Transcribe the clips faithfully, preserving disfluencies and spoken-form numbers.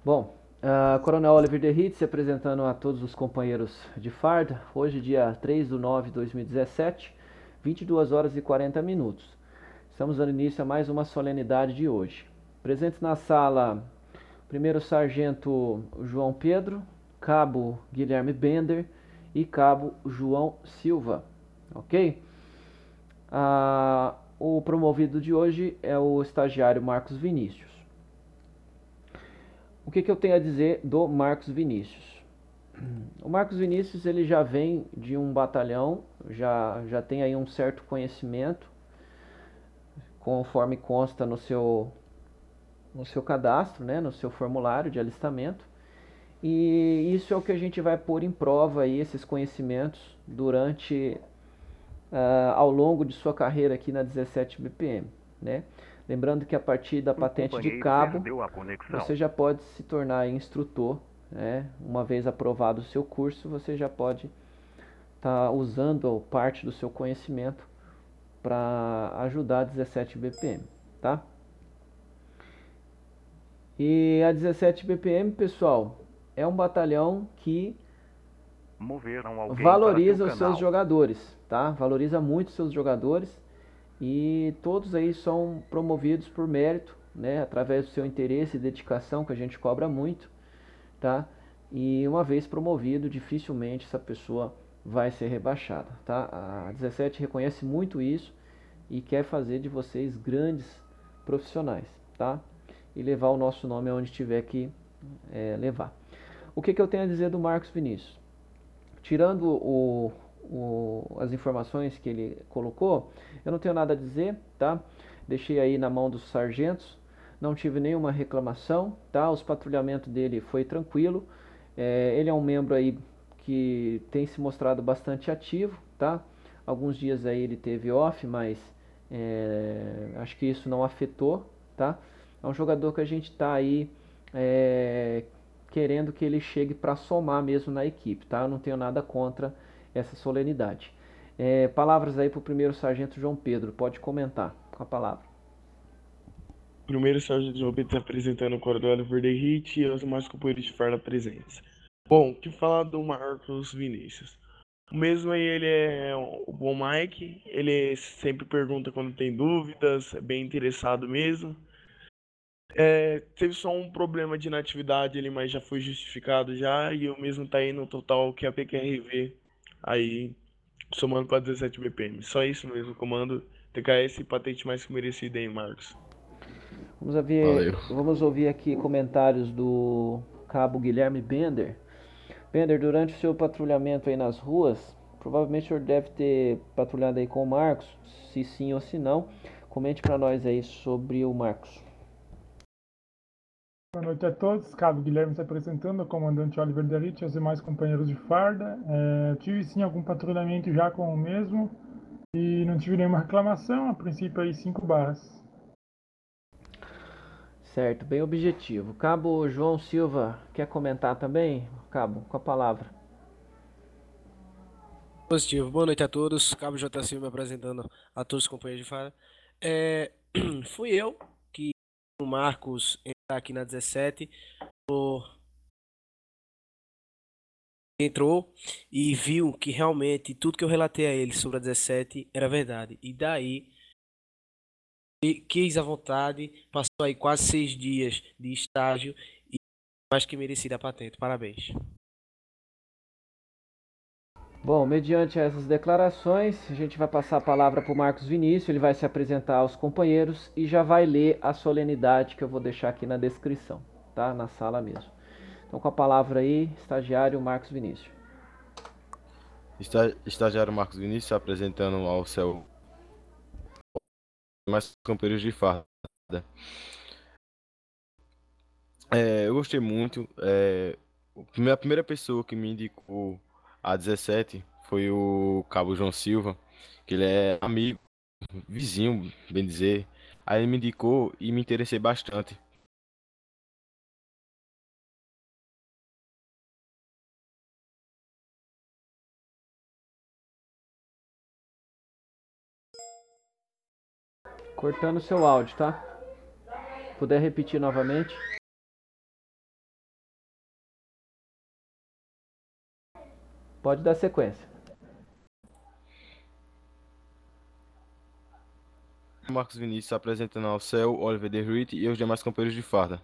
Bom, uh, Coronel Oliver Derrit se apresentando a todos os companheiros de farda, hoje dia três de nove de dois mil e dezessete, vinte e duas horas e quarenta minutos. Estamos dando início a mais uma solenidade de hoje. Presentes na sala, primeiro sargento João Pedro, cabo Guilherme Bender e cabo João Silva, ok? Uh, o promovido de hoje é o estagiário Marcos Vinícius. O que, que eu tenho a dizer do Marcos Vinícius? O Marcos Vinícius ele já vem de um batalhão, já, já tem aí um certo conhecimento, conforme consta no seu, no seu cadastro, né, no seu formulário de alistamento. E isso é o que a gente vai pôr em prova aí, esses conhecimentos, durante, uh, ao longo de sua carreira aqui na dezessete B P M, né? Lembrando que a partir da patente de cabo, você já pode se tornar instrutor, né? Uma vez aprovado o seu curso, você já pode estar tá usando parte do seu conhecimento para ajudar a dezessete B P M, tá? E a dezessete B P M, pessoal, é um batalhão que valoriza os seus jogadores, tá? Valoriza muito os seus jogadores. E todos aí são promovidos por mérito, né, através do seu interesse e dedicação, que a gente cobra muito, tá? E uma vez promovido, dificilmente essa pessoa vai ser rebaixada, tá? A dezessete reconhece muito isso e quer fazer de vocês grandes profissionais, tá? E levar o nosso nome aonde tiver que é, levar. O que, que eu tenho a dizer do Marcos Vinícius? Tirando o, o, as informações que ele colocou, eu não tenho nada a dizer, tá? Deixei aí na mão dos sargentos, não tive nenhuma reclamação, tá? Os patrulhamentos dele foi tranquilo. É, ele é um membro aí que tem se mostrado bastante ativo, tá? Alguns dias aí ele teve off, mas é, acho que isso não afetou, tá? É um jogador que a gente tá aí é, querendo que ele chegue para somar mesmo na equipe, tá? Eu não tenho nada contra essa solenidade. É, palavras aí para o primeiro sargento João Pedro, pode comentar com a palavra. Primeiro sargento João Pedro se apresentando o Coronel Oliver Derrit e os demais companheiros de farda presentes. Bom, o que falar do Marcos Vinícius? O mesmo aí, ele é o bom Mike, ele sempre pergunta quando tem dúvidas, é bem interessado mesmo. É, teve só um problema de inatividade ali, mas já foi justificado já, e o mesmo tá aí no total que é a P Q R V, aí somando para dezessete B P M. Só isso mesmo, comando T K S, patente mais que merecida aí, Marcos. Vamos ouvir, Valeu. vamos ouvir aqui comentários do cabo Guilherme Bender. Bender, durante o seu patrulhamento aí nas ruas, provavelmente o senhor deve ter patrulhado aí com o Marcos, se sim ou se não. Comente para nós aí sobre o Marcos. Boa noite a todos, cabo Guilherme se apresentando, o comandante Oliver Derrit e os demais companheiros de farda. É, tive sim algum patrulhamento já com o mesmo e não tive nenhuma reclamação, a princípio aí cinco barras. Certo, bem objetivo. Cabo João Silva, quer comentar também? Cabo, com a palavra. Positivo. Boa noite a todos. Cabo J. Silva me apresentando a todos os companheiros de fala. É, fui eu que o Marcos entrar aqui na dezessete, o- entrou e viu que realmente tudo que eu relatei a ele sobre a dezessete era verdade. E daí e quis à vontade, passou aí quase seis dias de estágio e mais que merecida a patente. Parabéns. Bom, mediante essas declarações, a gente vai passar a palavra para o Marcos Vinícius, ele vai se apresentar aos companheiros e já vai ler a solenidade que eu vou deixar aqui na descrição, tá? Na sala mesmo. Então, com a palavra aí, estagiário Marcos Vinícius. Esta- Estagiário Marcos Vinícius se apresentando ao seu mais companheiros de farda. É, eu gostei muito. É, o prime- a primeira pessoa que me indicou a dezessete foi o Cabo João Silva, que ele é amigo, vizinho, bem dizer. Aí ele me indicou e me interessei bastante. Cortando seu áudio, tá? Puder repetir novamente. Pode dar sequência. Marcos Vinícius apresentando ao céu, Oliver Derrit e os demais companheiros de farda.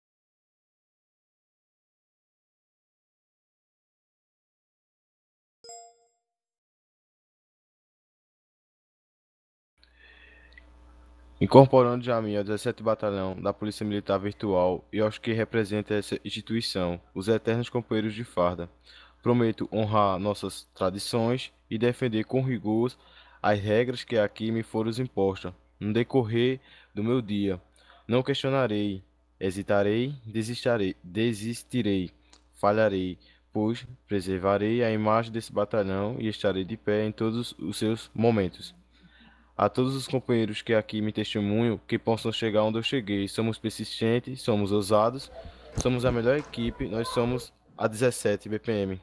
Incorporando-me a mim ao dezessete Batalhão da Polícia Militar Virtual e aos que representam essa instituição, os eternos companheiros de farda. Prometo honrar nossas tradições e defender com rigor as regras que aqui me foram impostas. No decorrer do meu dia, não questionarei, hesitarei, desistirei, desistirei, falharei, pois preservarei a imagem desse batalhão e estarei de pé em todos os seus momentos. A todos os companheiros que aqui me testemunham que possam chegar onde eu cheguei. Somos persistentes, somos ousados, somos a melhor equipe, nós somos a dezessete B P M.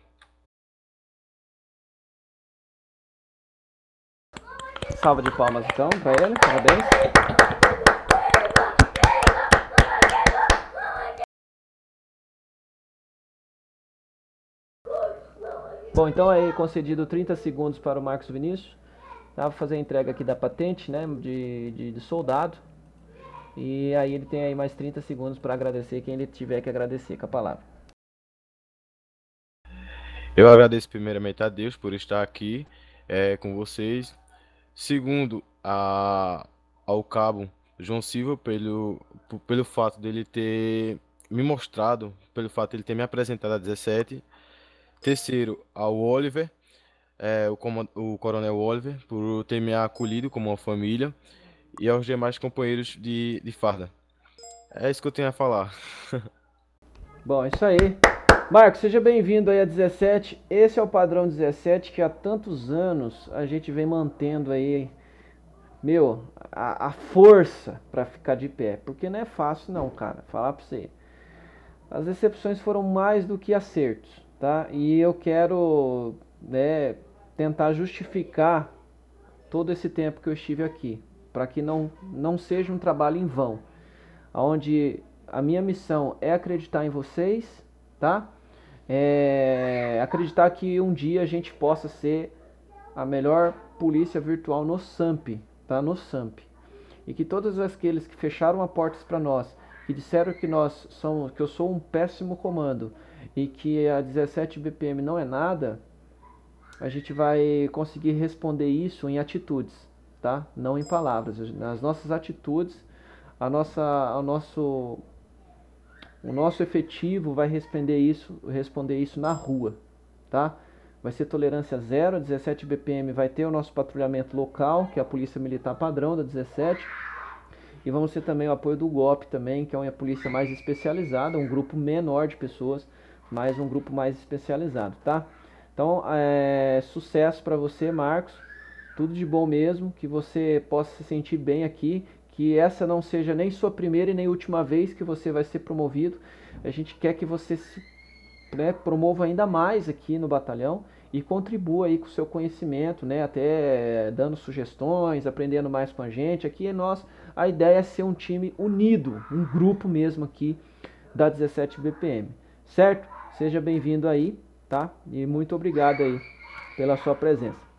Salva de palmas então para ele, parabéns. Bom, então aí concedido trinta segundos para o Marcos Vinícius. Tá, vou fazer a entrega aqui da patente, né, de, de, de soldado. E aí ele tem aí mais trinta segundos para agradecer quem ele tiver que agradecer com a palavra. Eu agradeço primeiramente a Deus por estar aqui é, com vocês. Segundo, a, ao cabo João Silva pelo, pelo fato dele ter me mostrado, pelo fato dele ter me apresentado a dezessete. Terceiro, ao Oliver. É, o, o Coronel Oliver, por ter me acolhido como uma família, e aos demais companheiros de, de farda. É isso que eu tenho a falar. Bom, isso aí. Marcos, seja bem-vindo aí a dezessete. Esse é o padrão dezessete que há tantos anos a gente vem mantendo aí, meu, a, a força para ficar de pé. Porque não é fácil não, cara, falar pra você. As decepções foram mais do que acertos, tá? E eu quero, né, tentar justificar todo esse tempo que eu estive aqui, para que não, não seja um trabalho em vão, onde a minha missão é acreditar em vocês, tá? É acreditar que um dia a gente possa ser a melhor polícia virtual no SAMP, tá? No SAMP. E que todos aqueles que fecharam as portas para nós, que disseram que nós somos, que eu sou um péssimo comando e que a dezessete B P M não é nada, a gente vai conseguir responder isso em atitudes, tá? Não em palavras. Nas nossas atitudes, a nossa, a nosso, o nosso efetivo vai responder isso, responder isso na rua, tá? Vai ser tolerância zero, a dezessete B P M vai ter o nosso patrulhamento local, que é a Polícia Militar Padrão da dezessete, e vamos ter também o apoio do G O P também, que é uma polícia mais especializada, um grupo menor de pessoas, mas um grupo mais especializado, tá? Então, é, sucesso para você, Marcos. Tudo de bom mesmo, que você possa se sentir bem aqui, que essa não seja nem sua primeira e nem última vez que você vai ser promovido. A gente quer que você se, né, promova ainda mais aqui no batalhão e contribua aí com o seu conhecimento, né, até dando sugestões, aprendendo mais com a gente. Aqui é nós, a ideia é ser um time unido, um grupo mesmo aqui da dezessete B P M, certo? Seja bem-vindo aí. Tá? E muito obrigado aí pela sua presença.